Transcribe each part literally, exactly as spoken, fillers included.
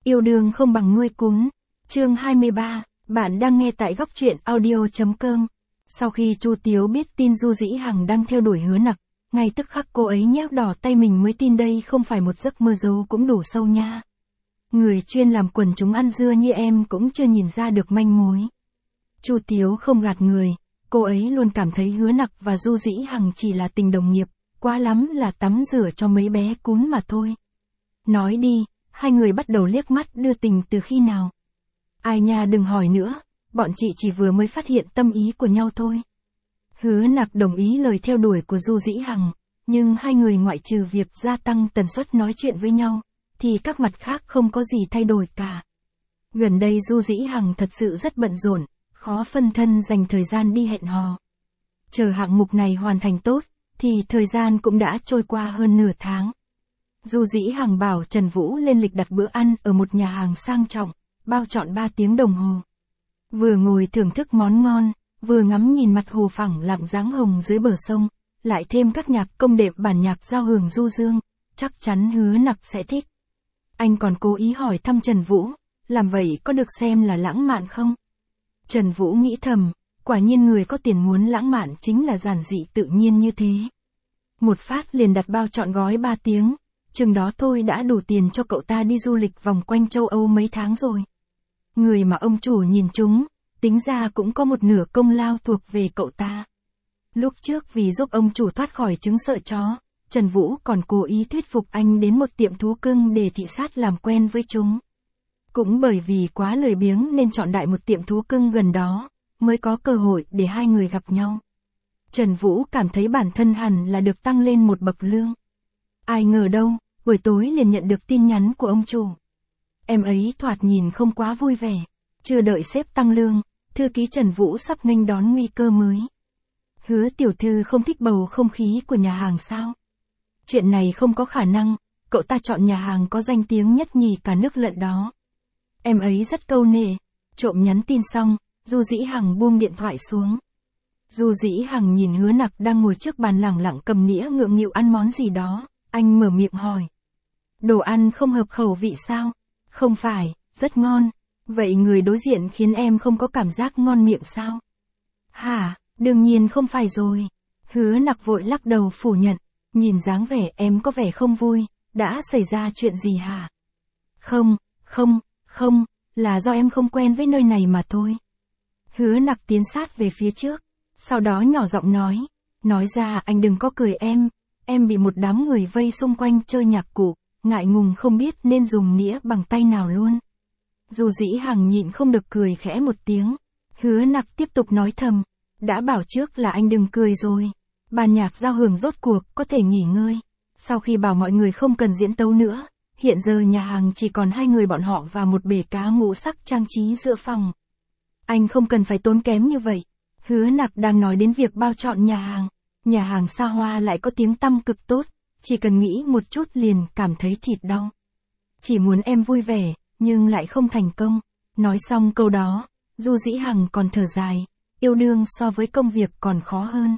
Yêu đương không bằng nuôi cún. Chương hai mươi ba, bạn đang nghe tại góc truyện audio.com. Sau khi Chu Tiếu biết tin Du Dĩ Hằng đang theo đuổi Hứa Nặc, ngay tức khắc cô ấy nhéo đỏ tay mình mới tin đây không phải một giấc mơ giấu cũng đủ sâu nha. Người chuyên làm quần chúng ăn dưa như em cũng chưa nhìn ra được manh mối. Chu Tiếu không gạt người, cô ấy luôn cảm thấy Hứa Nặc và Du Dĩ Hằng chỉ là tình đồng nghiệp, quá lắm là tắm rửa cho mấy bé cún mà thôi. Nói đi, hai người bắt đầu liếc mắt đưa tình từ khi nào? Ai nha, đừng hỏi nữa, bọn chị chỉ vừa mới phát hiện tâm ý của nhau thôi. Hứa Nặc đồng ý lời theo đuổi của Du Dĩ Hằng, nhưng hai người ngoại trừ việc gia tăng tần suất nói chuyện với nhau, thì các mặt khác không có gì thay đổi cả. Gần đây Du Dĩ Hằng thật sự rất bận rộn, khó phân thân dành thời gian đi hẹn hò. Chờ hạng mục này hoàn thành tốt, thì thời gian cũng đã trôi qua hơn nửa tháng. Du Dĩ Hằng bảo Trần Vũ lên lịch đặt bữa ăn ở một nhà hàng sang trọng, bao trọn ba tiếng đồng hồ. Vừa ngồi thưởng thức món ngon, vừa ngắm nhìn mặt hồ phẳng lặng dáng hồng dưới bờ sông, lại thêm các nhạc công đệm bản nhạc giao hưởng du dương, chắc chắn Hứa Nặc sẽ thích. Anh còn cố ý hỏi thăm Trần Vũ, làm vậy có được xem là lãng mạn không? Trần Vũ nghĩ thầm, quả nhiên người có tiền muốn lãng mạn chính là giản dị tự nhiên như thế. Một phát liền đặt bao trọn gói ba tiếng, chừng đó thôi đã đủ tiền cho cậu ta đi du lịch vòng quanh châu Âu mấy tháng rồi. Người mà ông chủ nhìn trúng, tính ra cũng có một nửa công lao thuộc về cậu ta. Lúc trước vì giúp ông chủ thoát khỏi chứng sợ chó, Trần Vũ còn cố ý thuyết phục anh đến một tiệm thú cưng để thị sát làm quen với chúng. Cũng bởi vì quá lười biếng nên chọn đại một tiệm thú cưng gần đó, mới có cơ hội để hai người gặp nhau. Trần Vũ cảm thấy bản thân hẳn là được tăng lên một bậc lương. Ai ngờ đâu, buổi tối liền nhận được tin nhắn của ông chủ. Em ấy thoạt nhìn không quá vui vẻ, chưa đợi sếp tăng lương, thư ký Trần Vũ sắp nghênh đón nguy cơ mới. Hứa tiểu thư không thích bầu không khí của nhà hàng sao? Chuyện này không có khả năng, cậu ta chọn nhà hàng có danh tiếng nhất nhì cả nước lận đó. Em ấy rất câu nệ. Trộm nhắn tin xong, Du Dĩ Hằng buông điện thoại xuống. Du Dĩ Hằng nhìn Hứa Nặc đang ngồi trước bàn lẳng lặng cầm nĩa ngượng nghịu ăn món gì đó, anh mở miệng hỏi. Đồ ăn không hợp khẩu vị sao? Không phải, rất ngon. Vậy người đối diện khiến em không có cảm giác ngon miệng sao? Hả, đương nhiên không phải rồi. Hứa Nặc vội lắc đầu phủ nhận. Nhìn dáng vẻ em có vẻ không vui, đã xảy ra chuyện gì hả? Không, không, không, là do em không quen với nơi này mà thôi. Hứa Nặc tiến sát về phía trước, sau đó nhỏ giọng nói. Nói ra anh đừng có cười em, em bị một đám người vây xung quanh chơi nhạc cụ, ngại ngùng không biết nên dùng nĩa bằng tay nào luôn. Dù Dĩ Hằng nhịn không được cười khẽ một tiếng. Hứa Nặc tiếp tục nói thầm. Đã bảo trước là anh đừng cười rồi. Ban nhạc giao hưởng rốt cuộc có thể nghỉ ngơi. Sau khi bảo mọi người không cần diễn tấu nữa, hiện giờ nhà hàng chỉ còn hai người bọn họ và một bể cá ngũ sắc trang trí giữa phòng. Anh không cần phải tốn kém như vậy. Hứa Nặc đang nói đến việc bao trọn nhà hàng. Nhà hàng xa hoa lại có tiếng tăm cực tốt, chỉ cần nghĩ một chút liền cảm thấy thịt đau. Chỉ muốn em vui vẻ, nhưng lại không thành công. Nói xong câu đó, Du Dĩ Hằng còn thở dài. Yêu đương so với công việc còn khó hơn.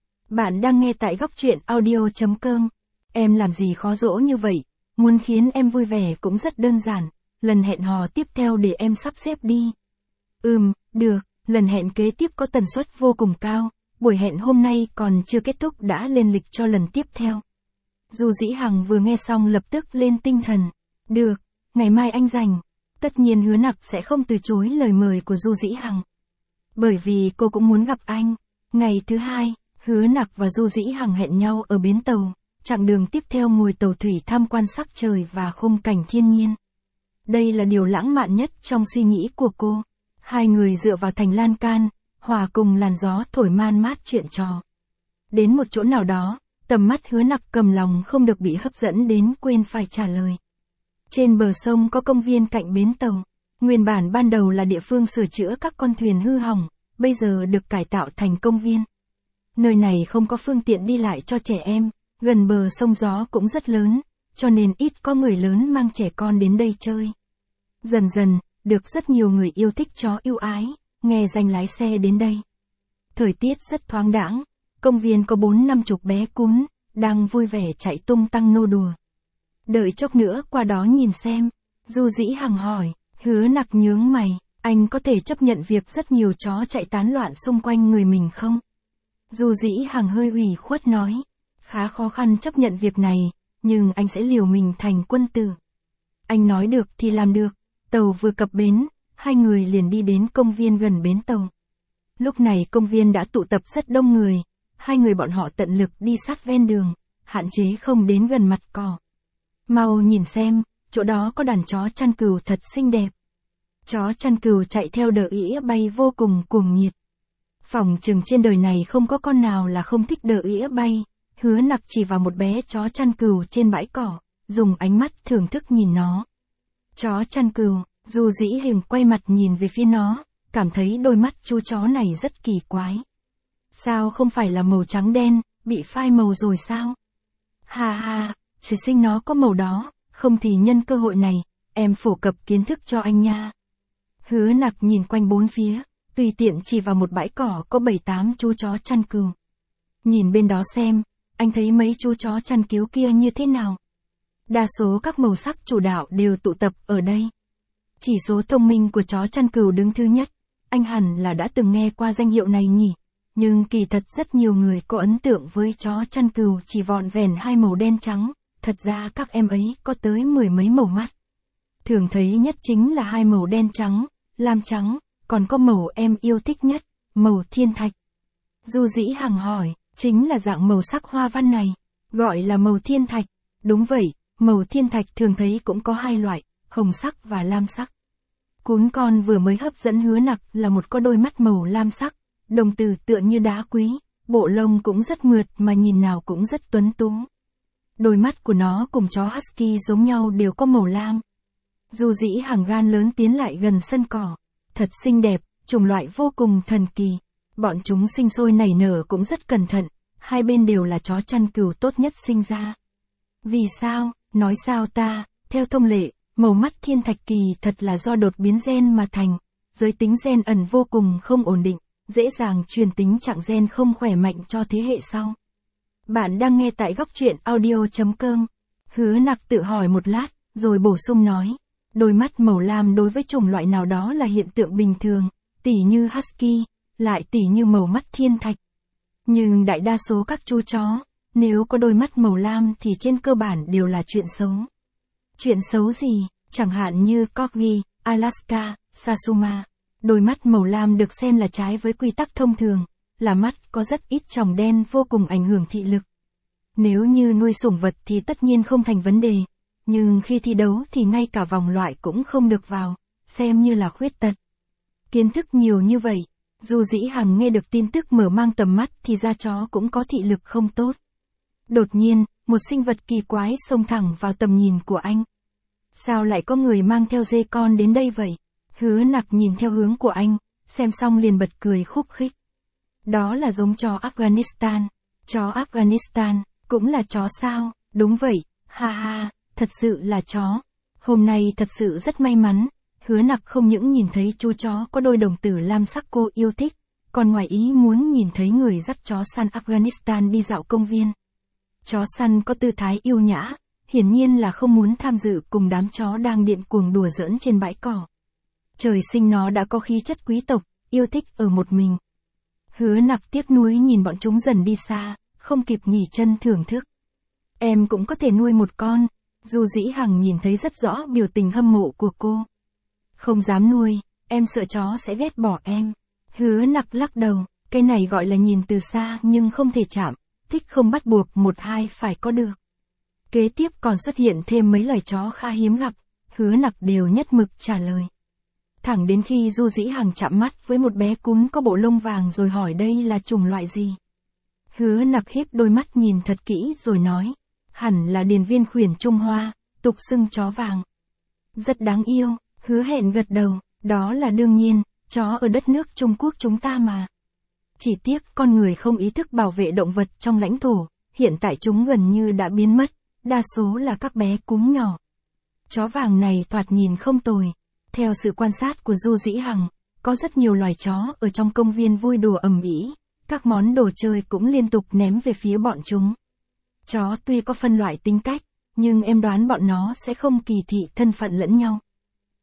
Bạn đang nghe tại góc truyện audio.com. Em làm gì khó dỗ như vậy, muốn khiến em vui vẻ cũng rất đơn giản. Lần hẹn hò tiếp theo để em sắp xếp đi. Ừm, được, lần hẹn kế tiếp có tần suất vô cùng cao. Buổi hẹn hôm nay còn chưa kết thúc đã lên lịch cho lần tiếp theo. Du Dĩ Hằng vừa nghe xong lập tức lên tinh thần. Được, ngày mai anh rảnh. Tất nhiên Hứa Nặc sẽ không từ chối lời mời của Du Dĩ Hằng. Bởi vì cô cũng muốn gặp anh. Ngày thứ hai, Hứa Nặc và Du Dĩ Hằng hẹn nhau ở bến tàu. Chặng đường tiếp theo ngồi tàu thủy tham quan sắc trời và khung cảnh thiên nhiên. Đây là điều lãng mạn nhất trong suy nghĩ của cô. Hai người dựa vào thành lan can, hòa cùng làn gió thổi man mát chuyện trò. Đến một chỗ nào đó, tầm mắt Hứa Nặc cầm lòng không được bị hấp dẫn đến quên phải trả lời. Trên bờ sông có công viên cạnh bến tàu. Nguyên bản ban đầu là địa phương sửa chữa các con thuyền hư hỏng, bây giờ được cải tạo thành công viên. Nơi này không có phương tiện đi lại cho trẻ em, gần bờ sông gió cũng rất lớn, cho nên ít có người lớn mang trẻ con đến đây chơi. Dần dần, được rất nhiều người yêu thích chó yêu ái, nghe danh lái xe đến đây. Thời tiết rất thoáng đãng, công viên có bốn năm chục bé cún, đang vui vẻ chạy tung tăng nô đùa. Đợi chốc nữa qua đó nhìn xem. Du Dĩ Hằng hỏi. Hứa Nặc nhướng mày, anh có thể chấp nhận việc rất nhiều chó chạy tán loạn xung quanh người mình không? Du Dĩ Hằng hơi ủy khuất nói. Khá khó khăn chấp nhận việc này, nhưng anh sẽ liều mình thành quân tử. Anh nói được thì làm được. Tàu vừa cập bến, hai người liền đi đến công viên gần bến tàu. Lúc này công viên đã tụ tập rất đông người, hai người bọn họ tận lực đi sát ven đường, hạn chế không đến gần mặt cỏ. Mau nhìn xem, chỗ đó có đàn chó chăn cừu thật xinh đẹp. Chó chăn cừu chạy theo đờ ỉa bay vô cùng cuồng nhiệt. Phỏng chừng trên đời này không có con nào là không thích đờ ỉa bay. Hứa Nặc chỉ vào một bé chó chăn cừu trên bãi cỏ, dùng ánh mắt thưởng thức nhìn nó. Chó chăn cừu, Du Dĩ Hằng quay mặt nhìn về phía nó, cảm thấy đôi mắt chú chó này rất kỳ quái. Sao không phải là màu trắng đen, bị phai màu rồi sao? Ha ha, chỉ sinh nó có màu đó, không thì nhân cơ hội này, em phổ cập kiến thức cho anh nha. Hứa Nặc nhìn quanh bốn phía, tùy tiện chỉ vào một bãi cỏ có bảy tám chú chó chăn cừu. Nhìn bên đó xem, anh thấy mấy chú chó chăn cứu kia như thế nào? Đa số các màu sắc chủ đạo đều tụ tập ở đây. Chỉ số thông minh của chó chăn cừu đứng thứ nhất, anh hẳn là đã từng nghe qua danh hiệu này nhỉ, nhưng kỳ thật rất nhiều người có ấn tượng với chó chăn cừu chỉ vọn vẹn hai màu đen trắng, thật ra các em ấy có tới mười mấy màu mắt. Thường thấy nhất chính là hai màu đen trắng, lam trắng, còn có màu em yêu thích nhất, màu thiên thạch. Du Dĩ Hằng hỏi, chính là dạng màu sắc hoa văn này, gọi là màu thiên thạch. Đúng vậy, màu thiên thạch thường thấy cũng có hai loại, hồng sắc và lam sắc. Cún con vừa mới hấp dẫn Hứa Nặc là một có đôi mắt màu lam sắc, đồng tử tựa như đá quý, bộ lông cũng rất mượt mà nhìn nào cũng rất tuấn tú. Đôi mắt của nó cùng chó husky giống nhau đều có màu lam. Du Dĩ Hằng gan lớn tiến lại gần sân cỏ, thật xinh đẹp, chủng loại vô cùng thần kỳ. Bọn chúng sinh sôi nảy nở cũng rất cẩn thận, hai bên đều là chó chăn cừu tốt nhất sinh ra. Vì sao, nói sao ta, theo thông lệ, màu mắt thiên thạch kỳ thật là do đột biến gen mà thành, giới tính gen ẩn vô cùng không ổn định, dễ dàng truyền tính trạng gen không khỏe mạnh cho thế hệ sau. Bạn đang nghe tại góc truyện audio chấm com. Hứa Nặc tự hỏi một lát, rồi bổ sung nói, đôi mắt màu lam đối với chủng loại nào đó là hiện tượng bình thường, tỉ như husky, lại tỉ như màu mắt thiên thạch. Nhưng đại đa số các chú chó, nếu có đôi mắt màu lam thì trên cơ bản đều là chuyện xấu. Chuyện xấu gì, chẳng hạn như Corgi, Alaska, Satsuma. Đôi mắt màu lam được xem là trái với quy tắc thông thường, là mắt có rất ít tròng đen vô cùng ảnh hưởng thị lực. Nếu như nuôi sủng vật thì tất nhiên không thành vấn đề, nhưng khi thi đấu thì ngay cả vòng loại cũng không được vào, xem như là khuyết tật. Kiến thức nhiều như vậy, Du Dĩ Hằng nghe được tin tức mở mang tầm mắt thì ra chó cũng có thị lực không tốt. Đột nhiên, một sinh vật kỳ quái xông thẳng vào tầm nhìn của anh. Sao lại có người mang theo dê con đến đây vậy? Hứa Nặc nhìn theo hướng của anh, xem xong liền bật cười khúc khích. Đó là giống chó Afghanistan. Chó Afghanistan, cũng là chó sao? Đúng vậy, ha ha, thật sự là chó. Hôm nay thật sự rất may mắn. Hứa Nặc không những nhìn thấy chú chó có đôi đồng tử lam sắc cô yêu thích, còn ngoài ý muốn nhìn thấy người dắt chó săn Afghanistan đi dạo công viên. Chó săn có tư thái yêu nhã, hiển nhiên là không muốn tham dự cùng đám chó đang điên cuồng đùa giỡn trên bãi cỏ. Trời sinh nó đã có khí chất quý tộc, yêu thích ở một mình. Hứa Nặc tiếc nuối nhìn bọn chúng dần đi xa, không kịp nghỉ chân thưởng thức. Em cũng có thể nuôi một con. Du Dĩ Hằng nhìn thấy rất rõ biểu tình hâm mộ của cô. Không dám nuôi, em sợ chó sẽ ghét bỏ em. Hứa Nặc lắc đầu, cái này gọi là nhìn từ xa nhưng không thể chạm, thích không bắt buộc một hai phải có được. Kế tiếp còn xuất hiện thêm mấy loài chó khá hiếm gặp, Hứa Nặc đều nhất mực trả lời. Thẳng đến khi Du Dĩ Hằng chạm mắt với một bé cún có bộ lông vàng rồi hỏi đây là chủng loại gì. Hứa Nặc híp đôi mắt nhìn thật kỹ rồi nói, hẳn là điền viên khuyển Trung Hoa, tục xưng chó vàng. Rất đáng yêu. Hứa Hẹn gật đầu, đó là đương nhiên, chó ở đất nước Trung Quốc chúng ta mà. Chỉ tiếc con người không ý thức bảo vệ động vật trong lãnh thổ, hiện tại chúng gần như đã biến mất, đa số là các bé cún nhỏ. Chó vàng này thoạt nhìn không tồi. Theo sự quan sát của Du Dĩ Hằng, có rất nhiều loài chó ở trong công viên vui đùa ầm ĩ, các món đồ chơi cũng liên tục ném về phía bọn chúng. Chó tuy có phân loại tính cách, nhưng em đoán bọn nó sẽ không kỳ thị thân phận lẫn nhau.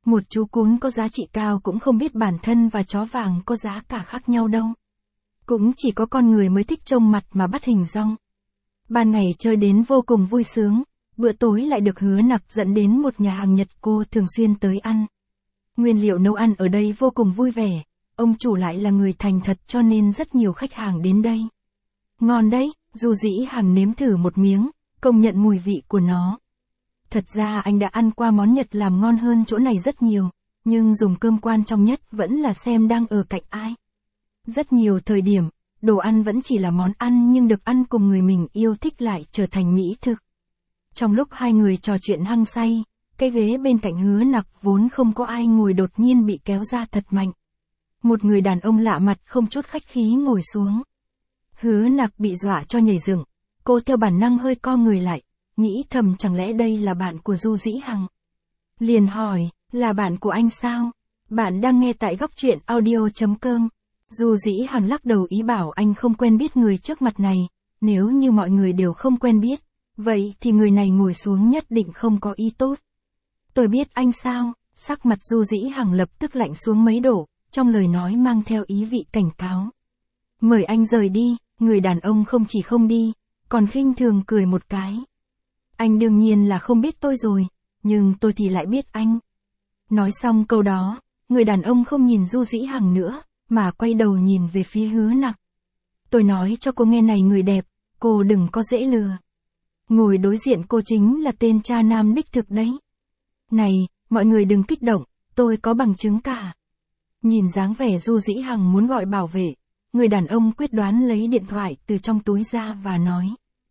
Một chú cún có giá trị cao cũng không biết bản thân và chó vàng có giá cả khác nhau đâu. Cũng chỉ có con người mới thích trông mặt mà bắt hình dong. Ban ngày chơi đến vô cùng vui sướng, bữa tối lại được Hứa Nặc dẫn đến một nhà hàng Nhật cô thường xuyên tới ăn. Nguyên liệu nấu ăn ở đây vô cùng vui vẻ, ông chủ lại là người thành thật cho nên rất nhiều khách hàng đến đây. Ngon đấy, Du Dĩ Hằng nếm thử một miếng, công nhận mùi vị của nó. Thật ra anh đã ăn qua món Nhật làm ngon hơn chỗ này rất nhiều, nhưng dùng cơm quan trọng nhất vẫn là xem đang ở cạnh ai. Rất nhiều thời điểm, đồ ăn vẫn chỉ là món ăn nhưng được ăn cùng người mình yêu thích lại trở thành mỹ thực. Trong lúc hai người trò chuyện hăng say, cái ghế bên cạnh Hứa Nặc vốn không có ai ngồi đột nhiên bị kéo ra thật mạnh. Một người đàn ông lạ mặt không chút khách khí ngồi xuống. Hứa Nặc bị dọa cho nhảy dựng, cô theo bản năng hơi co người lại, nghĩ thầm chẳng lẽ đây là bạn của Du Dĩ Hằng. Liền hỏi, là bạn của anh sao? Bạn đang nghe tại góc truyện audio chấm com. Du Dĩ Hằng lắc đầu ý bảo anh không quen biết người trước mặt này, nếu như mọi người đều không quen biết, vậy thì người này ngồi xuống nhất định không có ý tốt. Tôi biết anh sao? Sắc mặt Du Dĩ Hằng lập tức lạnh xuống mấy độ, trong lời nói mang theo ý vị cảnh cáo. Mời anh rời đi, người đàn ông không chỉ không đi, còn khinh thường cười một cái. Anh đương nhiên là không biết tôi rồi, nhưng tôi thì lại biết anh. Nói xong câu đó, người đàn ông không nhìn Du Dĩ Hằng nữa, mà quay đầu nhìn về phía Hứa Nặc. Tôi nói cho cô nghe này người đẹp, cô đừng có dễ lừa. Ngồi đối diện cô chính là tên cha nam đích thực đấy. Này, mọi người đừng kích động, tôi có bằng chứng cả. Nhìn dáng vẻ Du Dĩ Hằng muốn gọi bảo vệ, người đàn ông quyết đoán lấy điện thoại từ trong túi ra và nói.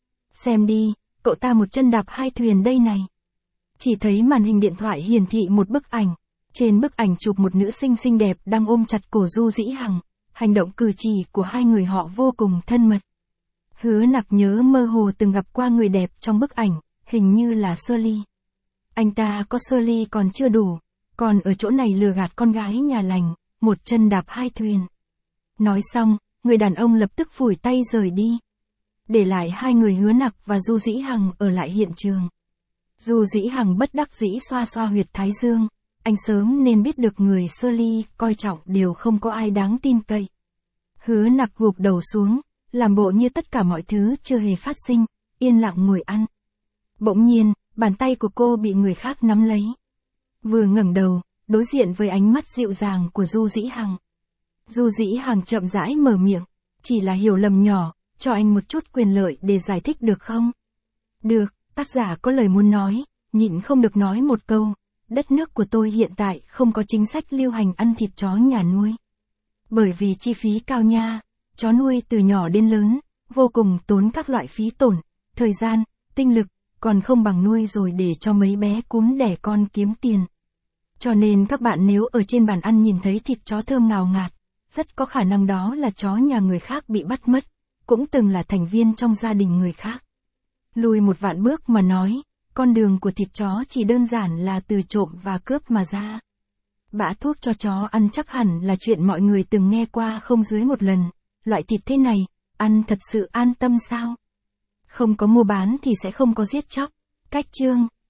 Xem đi, cậu ta một chân đạp hai thuyền đây này. Chỉ thấy màn hình điện thoại hiển thị một bức ảnh. Trên bức ảnh chụp một nữ sinh xinh đẹp đang ôm chặt cổ Du Dĩ Hằng, hành động cử chỉ của hai người họ vô cùng thân mật. Hứa Nặc nhớ mơ hồ từng gặp qua người đẹp trong bức ảnh, hình như là Shirley. Anh ta có Shirley còn chưa đủ, còn ở chỗ này lừa gạt con gái nhà lành, một chân đạp hai thuyền. Nói xong, người đàn ông lập tức phủi tay rời đi. Để lại hai người Hứa Nặc và Du Dĩ Hằng ở lại hiện trường. Du Dĩ Hằng bất đắc dĩ xoa xoa huyệt thái dương. Anh sớm nên biết được người Shirley coi trọng đều không có ai đáng tin cậy. Hứa Nặc gục đầu xuống, làm bộ như tất cả mọi thứ chưa hề phát sinh, yên lặng ngồi ăn. Bỗng nhiên, bàn tay của cô bị người khác nắm lấy. Vừa ngẩng đầu, đối diện với ánh mắt dịu dàng của Du Dĩ Hằng. Du Dĩ Hằng chậm rãi mở miệng, chỉ là hiểu lầm nhỏ, cho anh một chút quyền lợi để giải thích được không? Được, tác giả có lời muốn nói, nhịn không được nói một câu. Đất nước của tôi hiện tại không có chính sách lưu hành ăn thịt chó nhà nuôi. Bởi vì chi phí cao nha, chó nuôi từ nhỏ đến lớn, vô cùng tốn các loại phí tổn, thời gian, tinh lực, còn không bằng nuôi rồi để cho mấy bé cún đẻ con kiếm tiền. Cho nên các bạn nếu ở trên bàn ăn nhìn thấy thịt chó thơm ngào ngạt, rất có khả năng đó là chó nhà người khác bị bắt mất, cũng từng là thành viên trong gia đình người khác. Lùi một vạn bước mà nói, con đường của thịt chó chỉ đơn giản là từ trộm và cướp mà ra. Bã thuốc cho chó ăn chắc hẳn là chuyện mọi người từng nghe qua không dưới một lần, loại thịt thế này, ăn thật sự an tâm sao? Không có mua bán thì sẽ không có giết chóc. Cách chương